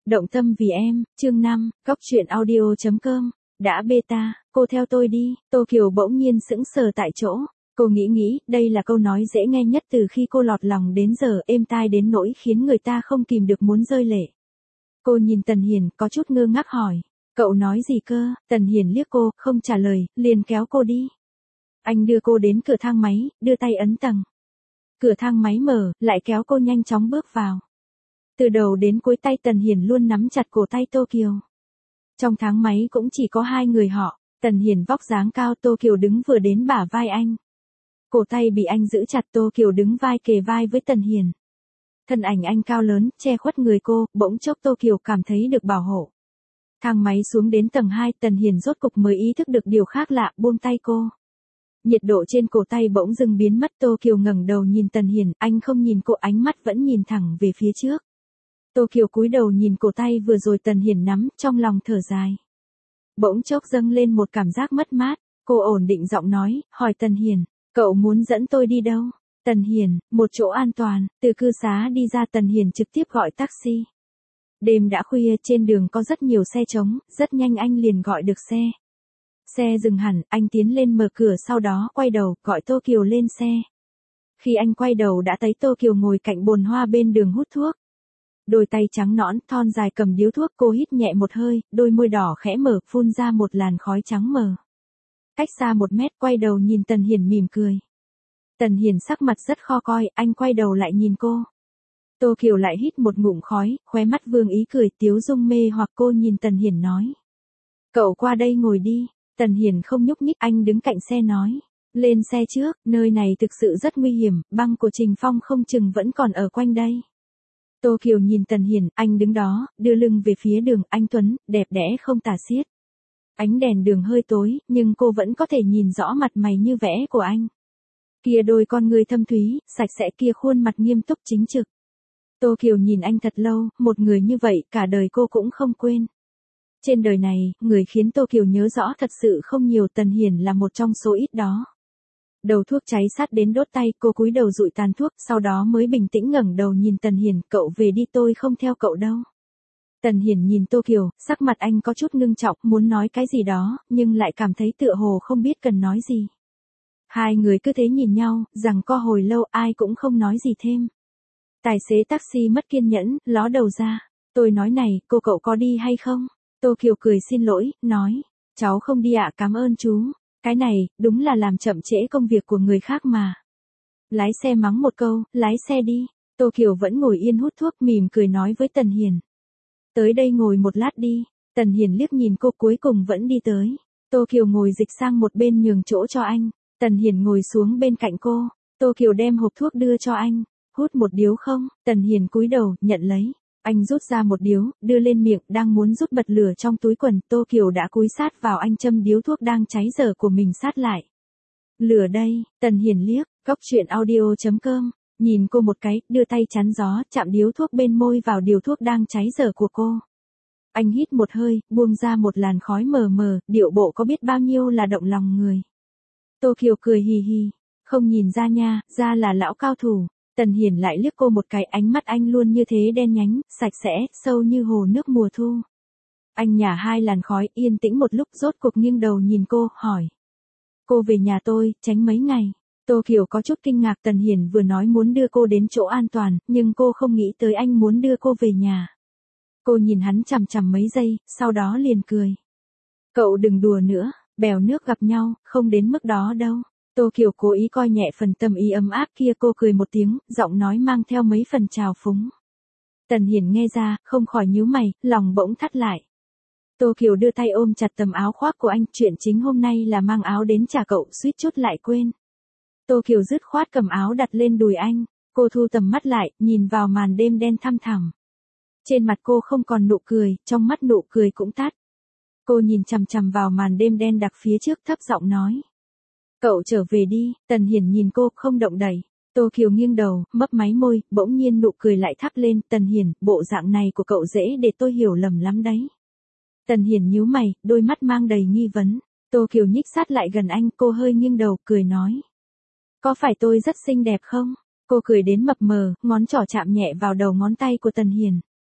Động tâm vì em, chương 5, Cóc truyện audio.com, đã beta, cô theo tôi đi, Tô Kiều bỗng nhiên sững sờ tại chỗ. Cô nghĩ, đây là câu nói dễ nghe nhất từ khi cô lọt lòng đến giờ, êm tai đến nỗi khiến người ta không kìm được muốn rơi lệ. Cô nhìn Tần Hiền, có chút ngơ ngác hỏi, cậu nói gì cơ? Tần Hiền liếc cô, không trả lời, liền kéo cô đi. Anh đưa cô đến cửa thang máy, đưa tay ấn tầng. Cửa thang máy mở, lại kéo cô nhanh chóng bước vào. Từ đầu đến cuối tay Tần Hiền luôn nắm chặt cổ tay Tô Kiều. Trong thang máy cũng chỉ có hai người họ, Tần Hiền vóc dáng cao, Tô Kiều đứng vừa đến bả vai anh. Cổ tay bị anh giữ chặt, Tô Kiều đứng vai kề vai với Tần Hiền. Thân ảnh anh cao lớn, che khuất người cô, bỗng chốc Tô Kiều cảm thấy được bảo hộ. Thang máy xuống đến tầng 2, Tần Hiền rốt cục mới ý thức được điều khác lạ, buông tay cô. Nhiệt độ trên cổ tay bỗng dưng biến mất, Tô Kiều ngẩng đầu nhìn Tần Hiền, anh không nhìn cô, ánh mắt vẫn nhìn thẳng về phía trước. Tô Kiều cúi đầu nhìn cổ tay vừa rồi Tần Hiền nắm, trong lòng thở dài. Bỗng chốc dâng lên một cảm giác mất mát, cô ổn định giọng nói, hỏi Tần Hiền, cậu muốn dẫn tôi đi đâu? Tần Hiền, một chỗ an toàn, từ cư xá đi ra Tần Hiền trực tiếp gọi taxi. Đêm đã khuya, trên đường có rất nhiều xe trống, rất nhanh anh liền gọi được xe. Xe dừng hẳn, anh tiến lên mở cửa, sau đó quay đầu, gọi Tô Kiều lên xe. Khi anh quay đầu đã thấy Tô Kiều ngồi cạnh bồn hoa bên đường hút thuốc. Đôi tay trắng nõn, thon dài cầm điếu thuốc, cô hít nhẹ một hơi, đôi môi đỏ khẽ mở, phun ra một làn khói trắng mờ. Cách xa 1 mét, quay đầu nhìn Tần Hiền mỉm cười. Tần Hiền sắc mặt rất khó coi, anh quay đầu lại nhìn cô. Tô Kiều lại hít một ngụm khói, khóe mắt vương ý cười, tiếu dung mê hoặc. Cô nhìn Tần Hiền nói, cậu qua đây ngồi đi. Tần Hiền không nhúc nhích, anh đứng cạnh xe nói, lên xe trước, nơi này thực sự rất nguy hiểm, băng của Trình Phong không chừng vẫn còn ở quanh đây. Tô Kiều nhìn Tần Hiền, anh đứng đó, đưa lưng về phía đường, anh tuấn, đẹp đẽ không tả xiết. Ánh đèn đường hơi tối, nhưng cô vẫn có thể nhìn rõ mặt mày như vẽ của anh. Kia đôi con người thâm thúy, sạch sẽ, kia khuôn mặt nghiêm túc chính trực. Tô Kiều nhìn anh thật lâu, một người như vậy, cả đời cô cũng không quên. Trên đời này, người khiến Tô Kiều nhớ rõ thật sự không nhiều, Tần Hiền là một trong số ít đó. Đầu thuốc cháy sát đến đốt tay, cô cúi đầu dụi tàn thuốc, sau đó mới bình tĩnh ngẩng đầu nhìn Tần Hiền, cậu về đi, tôi không theo cậu đâu. Tần Hiền nhìn Tô Kiều, sắc mặt anh có chút ngưng trọng, muốn nói cái gì đó, nhưng lại cảm thấy tựa hồ không biết cần nói gì. Hai người cứ thế nhìn nhau, rằng co hồi lâu, ai cũng không nói gì thêm. Tài xế taxi mất kiên nhẫn, ló đầu ra. Tôi nói này, cậu có đi hay không? Tô Kiều cười xin lỗi, nói, cháu không đi ạ, cảm ơn chú. Cái này, đúng là làm chậm trễ công việc của người khác mà. Lái xe mắng một câu, lái xe đi. Tô Kiều vẫn ngồi yên hút thuốc, mỉm cười nói với Tần Hiền, tới đây ngồi một lát đi. Tần Hiền liếc nhìn cô, cuối cùng vẫn đi tới. Tô Kiều ngồi dịch sang một bên nhường chỗ cho anh. Tần Hiền ngồi xuống bên cạnh cô. Tô Kiều đem hộp thuốc đưa cho anh. Hút một điếu không? Tần Hiền cúi đầu, nhận lấy. Anh rút ra một điếu, đưa lên miệng, đang muốn rút bật lửa trong túi quần, Tô Kiều đã cúi sát vào anh, châm điếu thuốc đang cháy dở của mình sát lại. Lửa đây, Tần Hiền liếc, Cóc truyện audio.com, nhìn cô một cái, đưa tay chắn gió, chạm điếu thuốc bên môi vào điều thuốc đang cháy dở của cô. Anh hít một hơi, buông ra một làn khói mờ mờ, điệu bộ có biết bao nhiêu là động lòng người. Tô Kiều cười hì hì, không nhìn ra nha, ra là lão cao thủ. Tần Hiền lại liếc cô một cái, ánh mắt anh luôn như thế, đen nhánh, sạch sẽ, sâu như hồ nước mùa thu. Anh nhả 2 làn khói, yên tĩnh một lúc, rốt cuộc nghiêng đầu nhìn cô, hỏi, cô về nhà tôi, tránh mấy ngày. Tô Kiều có chút kinh ngạc, Tần Hiền vừa nói muốn đưa cô đến chỗ an toàn, nhưng cô không nghĩ tới anh muốn đưa cô về nhà. Cô nhìn hắn chằm chằm mấy giây, sau đó liền cười. Cậu đừng đùa nữa, bèo nước gặp nhau, không đến mức đó đâu. Tô Kiều cố ý coi nhẹ phần tâm ý ấm áp kia, cô cười một tiếng, giọng nói mang theo mấy phần trào phúng. Tần Hiền nghe ra, không khỏi nhíu mày, lòng bỗng thắt lại. Tô Kiều đưa tay ôm chặt tấm áo khoác của anh, chuyện chính hôm nay là mang áo đến trả cậu, suýt chút lại quên. Tô Kiều dứt khoát cầm áo đặt lên đùi anh, cô thu tầm mắt lại, nhìn vào màn đêm đen thăm thẳm. Trên mặt cô không còn nụ cười, trong mắt nụ cười cũng tắt. Cô nhìn chằm chằm vào màn đêm đen đặc phía trước, thấp giọng nói, cậu trở về đi. Tần Hiền nhìn cô, không động đậy. Tô Kiều nghiêng đầu, mấp máy môi, bỗng nhiên nụ cười lại thắp lên. Tần Hiền, bộ dạng này của cậu dễ để tôi hiểu lầm lắm đấy. Tần Hiền nhíu mày, đôi mắt mang đầy nghi vấn. Tô Kiều nhích sát lại gần anh, cô hơi nghiêng đầu, cười nói, có phải tôi rất xinh đẹp không? Cô cười đến mập mờ, ngón trỏ chạm nhẹ vào đầu ngón tay của Tần Hiền.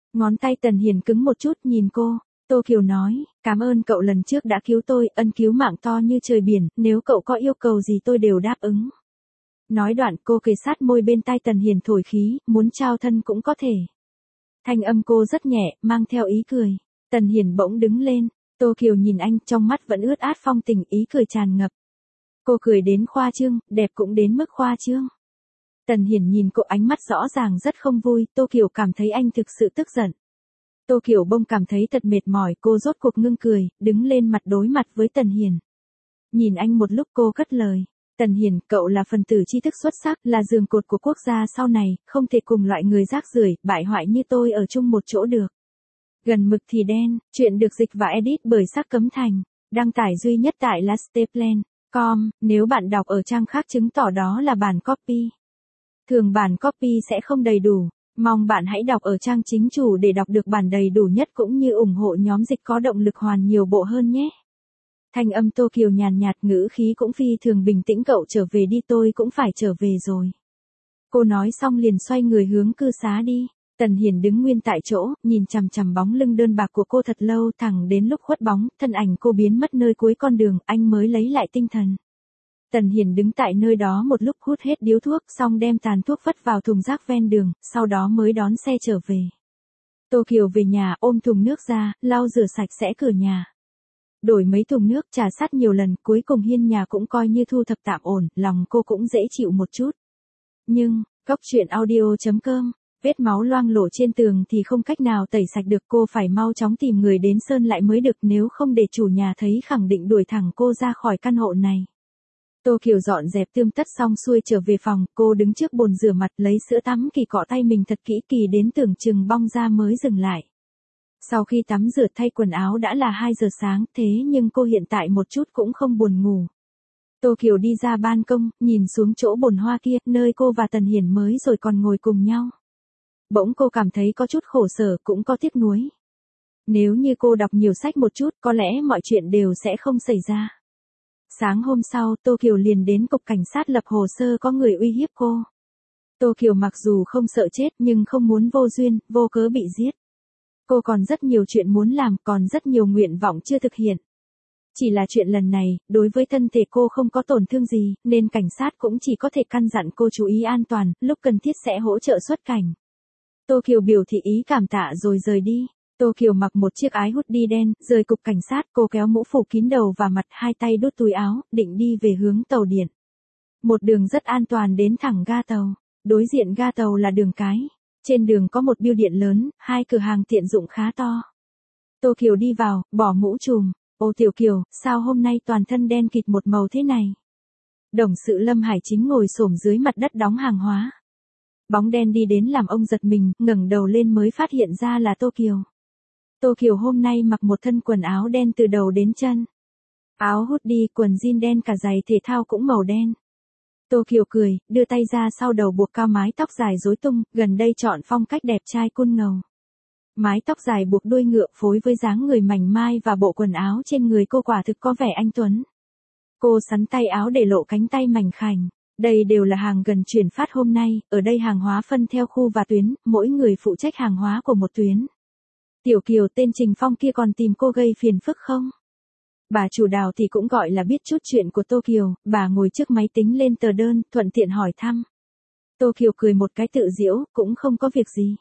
Ngón tay Tần Hiền cứng một chút nhìn cô. Tô Kiều nói, cảm ơn cậu lần trước đã cứu tôi, ân cứu mạng to như trời biển, nếu cậu có yêu cầu gì tôi đều đáp ứng. Nói đoạn cô kề sát môi bên tai Tần Hiền thổi khí, muốn trao thân cũng có thể. Thanh âm cô rất nhẹ, mang theo ý cười. Tần Hiền bỗng đứng lên, Tô Kiều nhìn anh, trong mắt vẫn ướt át phong tình, ý cười tràn ngập. Cô cười đến khoa trương, đẹp cũng đến mức khoa trương. Tần Hiền nhìn cô, ánh mắt rõ ràng rất không vui, Tô Kiều cảm thấy anh thực sự tức giận. Tô Kiều bông cảm thấy thật mệt mỏi, cô rốt cuộc ngưng cười, đứng lên mặt đối mặt với Tần Hiền. Nhìn anh một lúc cô cất lời. Tần Hiền, cậu là phần tử tri thức xuất sắc, là giường cột của quốc gia sau này, không thể cùng loại người rác rưởi, bại hoại như tôi ở chung một chỗ được. Gần mực thì đen, chuyện được dịch và edit bởi Sắc Cấm Thành, đăng tải duy nhất tại lasteplan.com, nếu bạn đọc ở trang khác chứng tỏ đó là bản copy. Thường bản copy sẽ không đầy đủ, mong bạn hãy đọc ở trang chính chủ để đọc được bản đầy đủ nhất cũng như ủng hộ nhóm dịch có động lực hoàn nhiều bộ hơn nhé. Thanh âm Tô Kiều nhàn nhạt, ngữ khí cũng phi thường bình tĩnh, cậu trở về đi, tôi cũng phải trở về rồi. Cô nói xong liền xoay người hướng cư xá đi. Tần Hiền đứng nguyên tại chỗ, nhìn chằm chằm bóng lưng đơn bạc của cô thật lâu, thẳng đến lúc khuất bóng, thân ảnh cô biến mất nơi cuối con đường, anh mới lấy lại tinh thần. Tần Hiền đứng tại nơi đó một lúc hút hết điếu thuốc, xong đem tàn thuốc vứt vào thùng rác ven đường, sau đó mới đón xe trở về. Tô Kiều về nhà, ôm thùng nước ra, lau rửa sạch sẽ cửa nhà. Đổi mấy thùng nước, trà sát nhiều lần, cuối cùng hiên nhà cũng coi như thu thập tạm ổn, lòng cô cũng dễ chịu một chút. Nhưng, Cóc Truyện Audio.com, vết máu loang lổ trên tường thì không cách nào tẩy sạch được, cô phải mau chóng tìm người đến sơn lại mới được, nếu không để chủ nhà thấy khẳng định đuổi thẳng cô ra khỏi căn hộ này. Tô Kiều dọn dẹp tươm tất xong xuôi trở về phòng, cô đứng trước bồn rửa mặt lấy sữa tắm kỳ cọ tay mình thật kỹ, kỳ đến tưởng chừng bong ra mới dừng lại. Sau khi tắm rửa thay quần áo đã là 2 giờ sáng, thế nhưng cô hiện tại một chút cũng không buồn ngủ. Tô Kiều đi ra ban công, nhìn xuống chỗ bồn hoa kia, nơi cô và Tần Hiền mới rồi còn ngồi cùng nhau. Bỗng cô cảm thấy có chút khổ sở, cũng có tiếc nuối. Nếu như cô đọc nhiều sách một chút, có lẽ mọi chuyện đều sẽ không xảy ra. Sáng hôm sau, Tô Kiều liền đến cục cảnh sát lập hồ sơ có người uy hiếp cô. Tô Kiều mặc dù không sợ chết nhưng không muốn vô duyên, vô cớ bị giết. Cô còn rất nhiều chuyện muốn làm, còn rất nhiều nguyện vọng chưa thực hiện. Chỉ là chuyện lần này, đối với thân thể cô không có tổn thương gì, nên cảnh sát cũng chỉ có thể căn dặn cô chú ý an toàn, lúc cần thiết sẽ hỗ trợ xuất cảnh. Tô Kiều biểu thị ý cảm tạ rồi rời đi. Tô Kiều mặc một chiếc áo hoodie đen, rời cục cảnh sát, cô kéo mũ phủ kín đầu và mặt, hai tay đút túi áo, định đi về hướng tàu điện. Một đường rất an toàn đến thẳng ga tàu. Đối diện ga tàu là đường cái. Trên đường có một bưu điện lớn, 2 cửa hàng tiện dụng khá to. Tô Kiều đi vào, bỏ mũ trùm. Ô Tiểu Kiều, sao hôm nay toàn thân đen kịt một màu thế này? Đồng sự Lâm Hải Chính ngồi xổm dưới mặt đất đóng hàng hóa. Bóng đen đi đến làm ông giật mình, ngẩng đầu lên mới phát hiện ra là Tô Kiều. Tô Kiều hôm nay mặc một thân quần áo đen từ đầu đến chân. Áo hoodie, quần jean đen, cả giày thể thao cũng màu đen. Tô Kiều cười, đưa tay ra sau đầu buộc cao mái tóc dài rối tung, gần đây chọn phong cách đẹp trai cool ngầu. Mái tóc dài buộc đuôi ngựa phối với dáng người mảnh mai và bộ quần áo trên người cô quả thực có vẻ anh tuấn. Cô xắn tay áo để lộ cánh tay mảnh khảnh. Đây đều là hàng gần chuyển phát hôm nay, ở đây hàng hóa phân theo khu và tuyến, mỗi người phụ trách hàng hóa của một tuyến. Tiểu Kiều, tên Trình Phong kia còn tìm cô gây phiền phức không? Bà chủ Đào thì cũng gọi là biết chút chuyện của Tô Kiều, bà ngồi trước máy tính lên tờ đơn, thuận tiện hỏi thăm. Tô Kiều cười một cái tự giễu, cũng không có việc gì.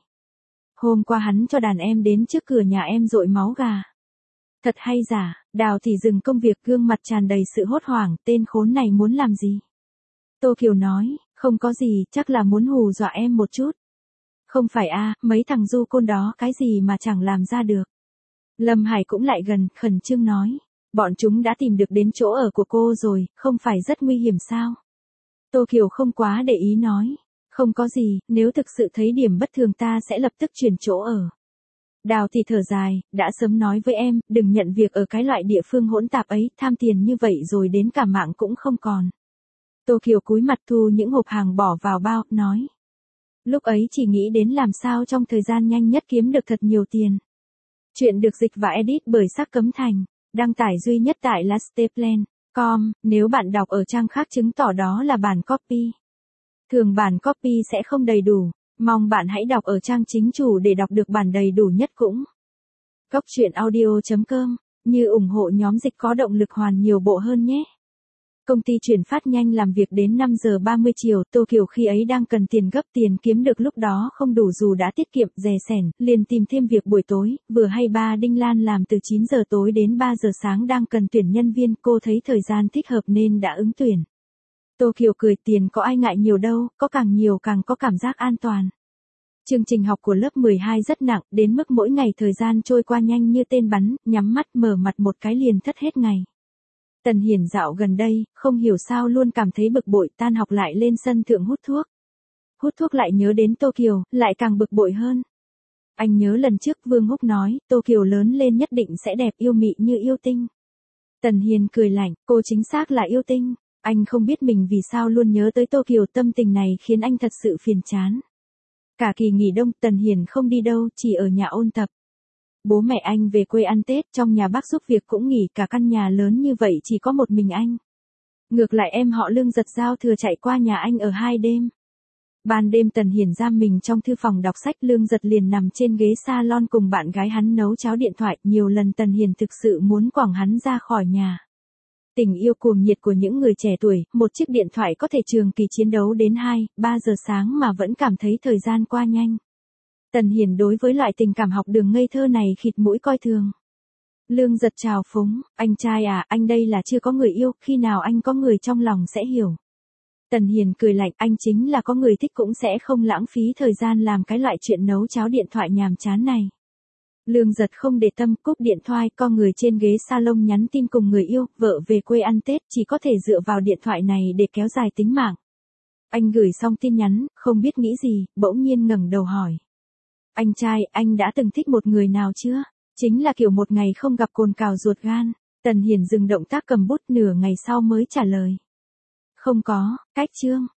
Hôm qua hắn cho đàn em đến trước cửa nhà em dội máu gà. Thật hay giả, Đào thì dừng công việc, gương mặt tràn đầy sự hốt hoảng, tên khốn này muốn làm gì? Tô Kiều nói, không có gì, chắc là muốn hù dọa em một chút. Không phải a, mấy thằng du côn đó cái gì mà chẳng làm ra được. Lâm Hải cũng lại gần, khẩn trương nói. Bọn chúng đã tìm được đến chỗ ở của cô rồi, không phải rất nguy hiểm sao? Tô Kiều không quá để ý nói. Không có gì, nếu thực sự thấy điểm bất thường ta sẽ lập tức chuyển chỗ ở. Đào thì thở dài, đã sớm nói với em, đừng nhận việc ở cái loại địa phương hỗn tạp ấy, tham tiền như vậy rồi đến cả mạng cũng không còn. Tô Kiều cúi mặt thu những hộp hàng bỏ vào bao, nói. Lúc ấy chỉ nghĩ đến làm sao trong thời gian nhanh nhất kiếm được thật nhiều tiền. Chuyện được dịch và edit bởi Sắc Cấm Thành, đăng tải duy nhất tại lasteplan.com, nếu bạn đọc ở trang khác chứng tỏ đó là bản copy. Thường bản copy sẽ không đầy đủ, Mong bạn hãy đọc ở trang chính chủ để đọc được bản đầy đủ nhất cũng. Cốc truyện audio.com, như ủng hộ nhóm dịch có động lực hoàn nhiều bộ hơn nhé. Công ty chuyển phát nhanh làm việc đến 5 giờ 30 chiều, Tô Kiều khi ấy đang cần tiền gấp, tiền kiếm được lúc đó không đủ dù đã tiết kiệm, dè sẻn, liền tìm thêm việc buổi tối, vừa hay ba Đinh Lan làm từ 9 giờ tối đến 3 giờ sáng đang cần tuyển nhân viên, cô thấy thời gian thích hợp nên đã ứng tuyển. Tô Kiều cười, tiền có ai ngại nhiều đâu, có càng nhiều càng có cảm giác an toàn. Chương trình học của lớp 12 rất nặng, đến mức mỗi ngày thời gian trôi qua nhanh như tên bắn, nhắm mắt mở mặt một cái liền thất hết ngày. Tần Hiển dạo gần đây, không hiểu sao luôn cảm thấy bực bội, tan học lại lên sân thượng hút thuốc. Hút thuốc lại nhớ đến Tô Kiều, lại càng bực bội hơn. Anh nhớ lần trước Vương Húc nói, Tô Kiều lớn lên nhất định sẽ đẹp yêu mị như yêu tinh. Tần Hiền cười lạnh, cô chính xác là yêu tinh. Anh không biết mình vì sao luôn nhớ tới Tô Kiều, tâm tình này khiến anh thật sự phiền chán. Cả kỳ nghỉ đông, Tần Hiền không đi đâu, chỉ ở nhà ôn tập. Bố mẹ anh về quê ăn Tết, trong nhà bác giúp việc cũng nghỉ, cả căn nhà lớn như vậy chỉ có một mình anh. Ngược lại em họ Lương giật giao thừa chạy qua nhà anh ở 2 đêm. Ban đêm Tần Hiền giam mình trong thư phòng đọc sách, Lương giật liền nằm trên ghế salon cùng bạn gái hắn nấu cháo điện thoại, nhiều lần Tần Hiền thực sự muốn quẳng hắn ra khỏi nhà. Tình yêu cuồng nhiệt của những người trẻ tuổi, một chiếc điện thoại có thể trường kỳ chiến đấu đến 2, 3 giờ sáng mà vẫn cảm thấy thời gian qua nhanh. Tần Hiền đối với loại tình cảm học đường ngây thơ này khịt mũi coi thường. Lương giật chào phúng, anh trai à, anh đây là chưa có người yêu, khi nào anh có người trong lòng sẽ hiểu. Tần Hiền cười lạnh, anh chính là có người thích cũng sẽ không lãng phí thời gian làm cái loại chuyện nấu cháo điện thoại nhàm chán này. Lương giật không để tâm, cúp điện thoại, co người trên ghế salon nhắn tin cùng người yêu, vợ về quê ăn Tết, chỉ có thể dựa vào điện thoại này để kéo dài tính mạng. Anh gửi xong tin nhắn, không biết nghĩ gì, bỗng nhiên ngẩng đầu hỏi. Anh trai, anh đã từng thích một người nào chưa? Chính là kiểu một ngày không gặp cồn cào ruột gan. Tần Hiền dừng động tác cầm bút, nửa ngày sau mới trả lời. Không có, cách chương.